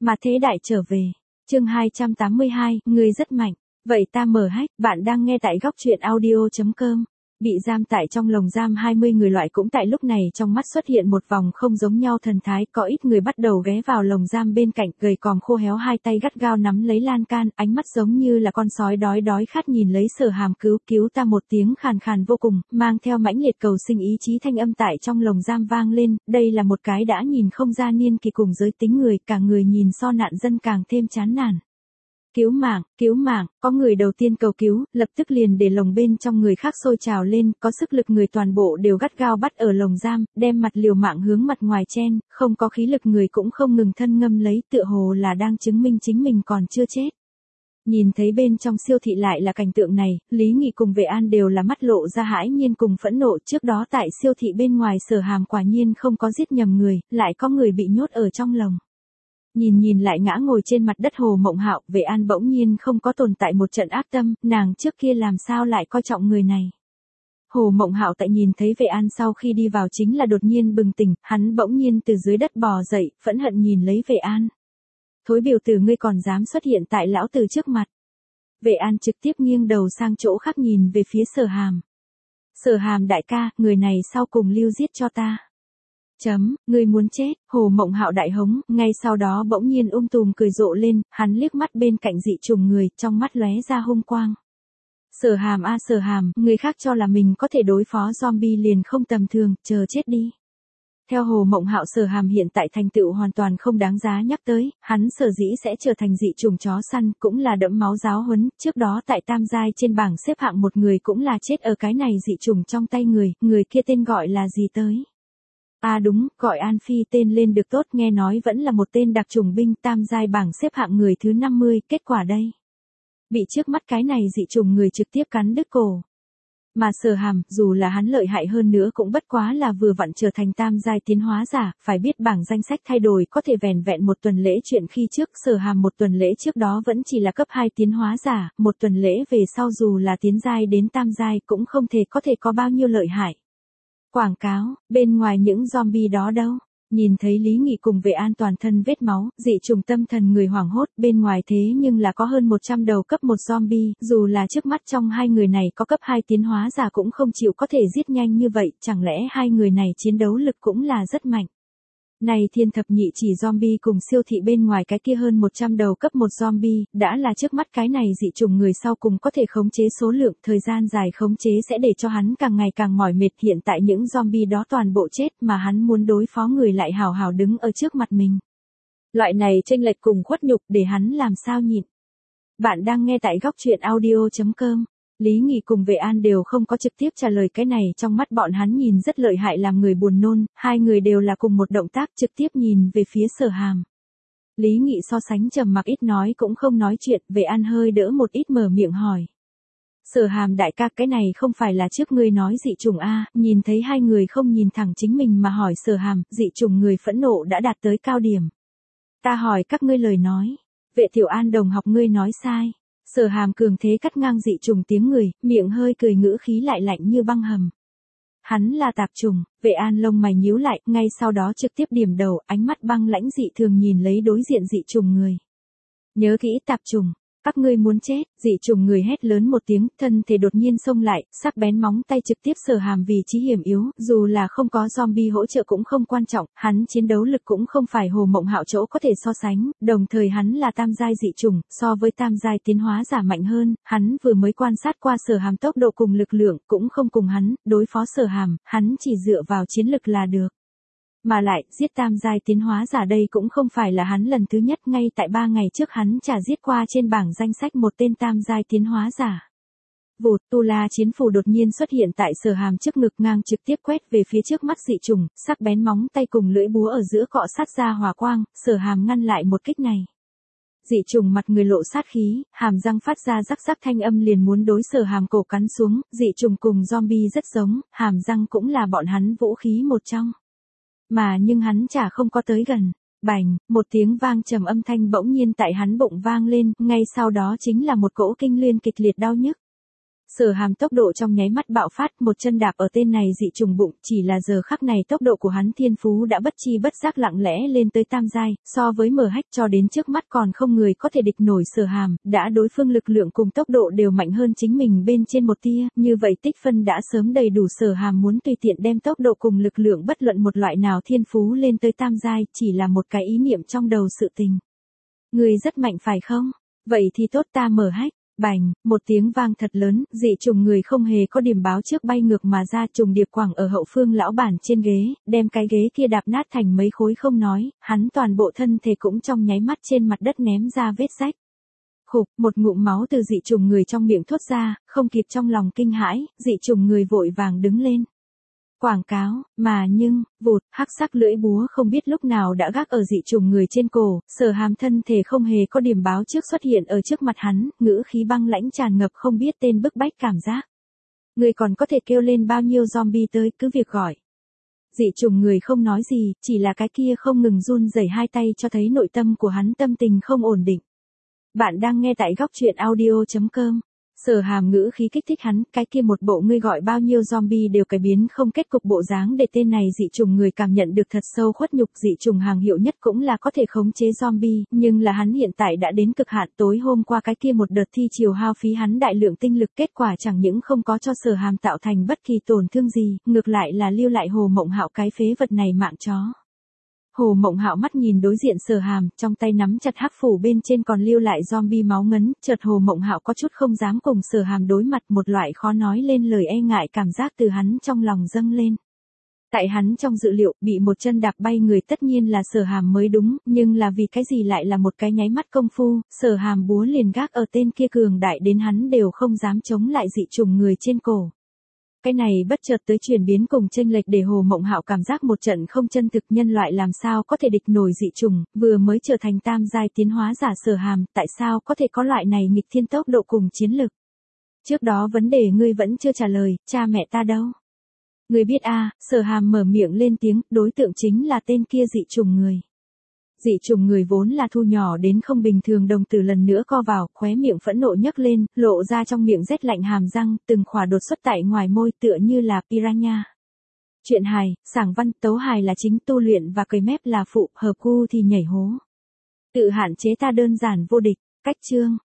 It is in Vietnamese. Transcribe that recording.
Mà thế đại trở về. Chương 282, người rất mạnh. Vậy ta mở hách, bạn đang nghe tại góc truyện audio.com. Bị giam tại trong lồng giam 20 người loại cũng tại lúc này trong mắt xuất hiện một vòng không giống nhau thần thái, có ít người bắt đầu ghé vào lồng giam bên cạnh, gầy còm khô héo, hai tay gắt gao nắm lấy lan can, ánh mắt giống như là con sói đói khát nhìn lấy Sở Hàm. Cứu ta, một tiếng khàn khàn vô cùng, mang theo mãnh liệt cầu sinh ý chí thanh âm tại trong lồng giam vang lên, đây là một cái đã nhìn không ra niên kỳ cùng giới tính người, cả người nhìn so nạn dân càng thêm chán nản. Cứu mạng, có người đầu tiên cầu cứu, lập tức liền để lồng bên trong người khác sôi trào lên, có sức lực người toàn bộ đều gắt gao bắt ở lồng giam, đem mặt liều mạng hướng mặt ngoài chen, không có khí lực người cũng không ngừng thân ngâm lấy, tựa hồ là đang chứng minh chính mình còn chưa chết. Nhìn thấy bên trong siêu thị lại là cảnh tượng này, Lý Nghị cùng Vệ An đều là mắt lộ ra hãi nhiên cùng phẫn nộ, trước đó tại siêu thị bên ngoài Sở Hàm quả nhiên không có giết nhầm người, lại có người bị nhốt ở trong lồng. Nhìn lại ngã ngồi trên mặt đất Hồ Mộng Hạo, Vệ An bỗng nhiên không có tồn tại một trận ác tâm, nàng trước kia làm sao lại coi trọng người này. Hồ Mộng Hạo tại nhìn thấy Vệ An sau khi đi vào chính là đột nhiên bừng tỉnh, hắn bỗng nhiên từ dưới đất bò dậy, phẫn hận nhìn lấy Vệ An. Thối biểu tử, ngươi còn dám xuất hiện tại lão tử trước mặt. Vệ An trực tiếp nghiêng đầu sang chỗ khác nhìn về phía Sở Hàm. Sở Hàm đại ca, người này sau cùng lưu giết cho ta. Ngươi muốn chết, Hồ Mộng Hạo đại hống, ngay sau đó bỗng nhiên tùm cười rộ lên, hắn liếc mắt bên cạnh dị trùng người, trong mắt lóe ra hung quang. Sở Hàm a Sở Hàm, người khác cho là mình có thể đối phó zombie liền không tầm thường, chờ chết đi. Theo Hồ Mộng Hạo, Sở Hàm hiện tại thành tựu hoàn toàn không đáng giá nhắc tới, hắn sở dĩ sẽ trở thành dị trùng chó săn cũng là đẫm máu giáo huấn, trước đó tại tam giai trên bảng xếp hạng một người cũng là chết ở cái này dị trùng trong tay người kia tên gọi là gì tới? À đúng, gọi An Phi, tên lên được tốt, nghe nói vẫn là một tên đặc trùng binh, tam giai bảng xếp hạng người thứ 50, kết quả đây. Bị trước mắt cái này dị trùng người trực tiếp cắn đứt cổ. Mà Sở Hàm, dù là hắn lợi hại hơn nữa cũng bất quá là vừa vặn trở thành tam giai tiến hóa giả, phải biết bảng danh sách thay đổi có thể vẻn vẹn một tuần lễ chuyện, khi trước Sở Hàm một tuần lễ trước đó vẫn chỉ là cấp 2 tiến hóa giả, một tuần lễ về sau dù là tiến giai đến tam giai cũng không thể có bao nhiêu lợi hại. Quảng cáo, bên ngoài những zombie đó đâu? Nhìn thấy Lý Nghị cùng Vệ An toàn thân vết máu, dị trùng tâm thần người hoảng hốt, bên ngoài thế nhưng là có hơn 100 đầu cấp 1 zombie, dù là trước mắt trong hai người này có cấp 2 tiến hóa giả cũng không chịu có thể giết nhanh như vậy, chẳng lẽ hai người này chiến đấu lực cũng là rất mạnh. Này thiên thập nhị chỉ zombie cùng siêu thị bên ngoài cái kia hơn 100 đầu cấp 1 zombie, đã là trước mắt cái này dị trùng người sau cùng có thể khống chế số lượng, thời gian dài khống chế sẽ để cho hắn càng ngày càng mỏi mệt, hiện tại những zombie đó toàn bộ chết mà hắn muốn đối phó người lại hào hào đứng ở trước mặt mình. Loại này chênh lệch cùng khuất nhục để hắn làm sao nhịn. Bạn đang nghe tại góc truyện audio.com. Lý Nghị cùng Vệ An đều không có trực tiếp trả lời cái này, trong mắt bọn hắn nhìn rất lợi hại làm người buồn nôn, hai người đều là cùng một động tác trực tiếp nhìn về phía Sở Hàm. Lý Nghị so sánh trầm mặc ít nói cũng không nói chuyện, Vệ An hơi đỡ một ít mở miệng hỏi. Sở Hàm đại ca, cái này không phải là trước ngươi nói dị trùng a? Nhìn thấy hai người không nhìn thẳng chính mình mà hỏi Sở Hàm, dị trùng người phẫn nộ đã đạt tới cao điểm. Ta hỏi các ngươi lời nói. Vệ Tiểu An đồng học, ngươi nói sai. Sở Hàm cường thế cắt ngang dị trùng tiếng người, miệng hơi cười, ngữ khí lại lạnh như băng hầm. Hắn là tạp trùng. Vệ An lông mày nhíu lại, ngay sau đó trực tiếp điểm đầu, ánh mắt băng lãnh dị thường nhìn lấy đối diện dị trùng người. Nhớ kỹ, tạp trùng, các ngươi muốn chết. Dị trùng người hét lớn một tiếng, thân thể đột nhiên xông lại, sắc bén móng tay trực tiếp Sở Hàm vị trí hiểm yếu, dù là không có zombie hỗ trợ cũng không quan trọng, hắn chiến đấu lực cũng không phải Hồ Mộng Hạo chỗ có thể so sánh, đồng thời hắn là tam giai dị trùng, so với tam giai tiến hóa giả mạnh hơn, hắn vừa mới quan sát qua Sở Hàm tốc độ cùng lực lượng, cũng không cùng hắn đối phó Sở Hàm, hắn chỉ dựa vào chiến lực là được. Mà lại, giết tam giai tiến hóa giả đây cũng không phải là hắn lần thứ nhất, ngay tại 3 ngày trước hắn trả giết qua trên bảng danh sách một tên tam giai tiến hóa giả. Vụt, tu la chiến phù đột nhiên xuất hiện tại Sở Hàm trước ngực, ngang trực tiếp quét về phía trước mắt dị trùng, sắc bén móng tay cùng lưỡi búa ở giữa cọ sát ra hỏa quang, Sở Hàm ngăn lại một kích này. Dị trùng mặt người lộ sát khí, hàm răng phát ra rắc rắc thanh âm liền muốn đối Sở Hàm cổ cắn xuống, dị trùng cùng zombie rất giống, hàm răng cũng là bọn hắn vũ khí một trong. Mà nhưng hắn chả không có tới gần. Bành, một tiếng vang trầm âm thanh bỗng nhiên tại hắn bụng vang lên, ngay sau đó chính là một cỗ kinh luyên kịch liệt đau nhức. Sở Hàm tốc độ trong nháy mắt bạo phát, một chân đạp ở tên này dị trùng bụng, chỉ là giờ khắc này tốc độ của hắn thiên phú đã bất chi bất giác lặng lẽ lên tới tam giai, so với Mở Hách cho đến trước mắt còn không người có thể địch nổi Sở Hàm, đã đối phương lực lượng cùng tốc độ đều mạnh hơn chính mình bên trên một tia, như vậy tích phân đã sớm đầy đủ. Sở Hàm muốn tùy tiện đem tốc độ cùng lực lượng bất luận một loại nào thiên phú lên tới tam giai, chỉ là một cái ý niệm trong đầu sự tình. Người rất mạnh phải không? Vậy thì tốt, ta Mở Hách. Bành, một tiếng vang thật lớn, dị trùng người không hề có điểm báo trước bay ngược mà ra, trùng điệp quẳng ở hậu phương lão bản trên ghế, đem cái ghế kia đạp nát thành mấy khối không nói, hắn toàn bộ thân thể cũng trong nháy mắt trên mặt đất ném ra vết rách. Khục, một ngụm máu từ dị trùng người trong miệng thốt ra, không kịp trong lòng kinh hãi, dị trùng người vội vàng đứng lên. Quảng cáo, mà nhưng, vụt, hắc sắc lưỡi búa không biết lúc nào đã gác ở dị trùng người trên cổ, Sở Hàm thân thể không hề có điểm báo trước xuất hiện ở trước mặt hắn, ngữ khí băng lãnh tràn ngập không biết tên bức bách cảm giác. Người còn có thể kêu lên bao nhiêu zombie tới, cứ việc gọi. Dị trùng người không nói gì, chỉ là cái kia không ngừng run rẩy hai tay cho thấy nội tâm của hắn tâm tình không ổn định. Bạn đang nghe tại góc truyện audio.com. Sở Hàm ngữ khí kích thích hắn, cái kia một bộ ngươi gọi bao nhiêu zombie đều cải biến không kết cục bộ dáng để tên này dị trùng người cảm nhận được thật sâu khuất nhục. Dị trùng hàng hiệu nhất cũng là có thể khống chế zombie, nhưng là hắn hiện tại đã đến cực hạn. Tối hôm qua cái kia một đợt thi chiều hao phí hắn đại lượng tinh lực, kết quả chẳng những không có cho Sở Hàm tạo thành bất kỳ tổn thương gì, ngược lại là lưu lại Hồ Mộng Hạo cái phế vật này mạng chó. Hồ Mộng Hạo mắt nhìn đối diện Sở Hàm, trong tay nắm chặt hắc phủ bên trên còn lưu lại zombie máu ngấn, chợt Hồ Mộng Hạo có chút không dám cùng Sở Hàm đối mặt, một loại khó nói lên lời e ngại cảm giác từ hắn trong lòng dâng lên. Tại hắn trong dự liệu, bị một chân đạp bay người tất nhiên là Sở Hàm mới đúng, nhưng là vì cái gì lại là một cái nháy mắt công phu, Sở Hàm búa liền gác ở tên kia cường đại đến hắn đều không dám chống lại dị trùng người trên cổ. Cái này bất chợt tới chuyển biến cùng chênh lệch để Hồ Mộng Hạo cảm giác một trận không chân thực, nhân loại làm sao có thể địch nổi dị trùng, vừa mới trở thành tam giai tiến hóa giả Sở Hàm, tại sao có thể có loại này nghịch thiên tốc độ cùng chiến lực. Trước đó vấn đề ngươi vẫn chưa trả lời, cha mẹ ta đâu? Ngươi biết a? Sở Hàm mở miệng lên tiếng, đối tượng chính là tên kia dị trùng người. Dị trùng người vốn là thu nhỏ đến không bình thường, đồng tử lần nữa co vào, khóe miệng phẫn nộ nhấc lên, lộ ra trong miệng rét lạnh hàm răng, từng khỏa đột xuất tại ngoài môi tựa như là piranha. Chuyện hài, sảng văn, tấu hài là chính, tu luyện và cười mép là phụ, hợp gu thì nhảy hố. Tự hạn chế ta đơn giản vô địch, cách chương.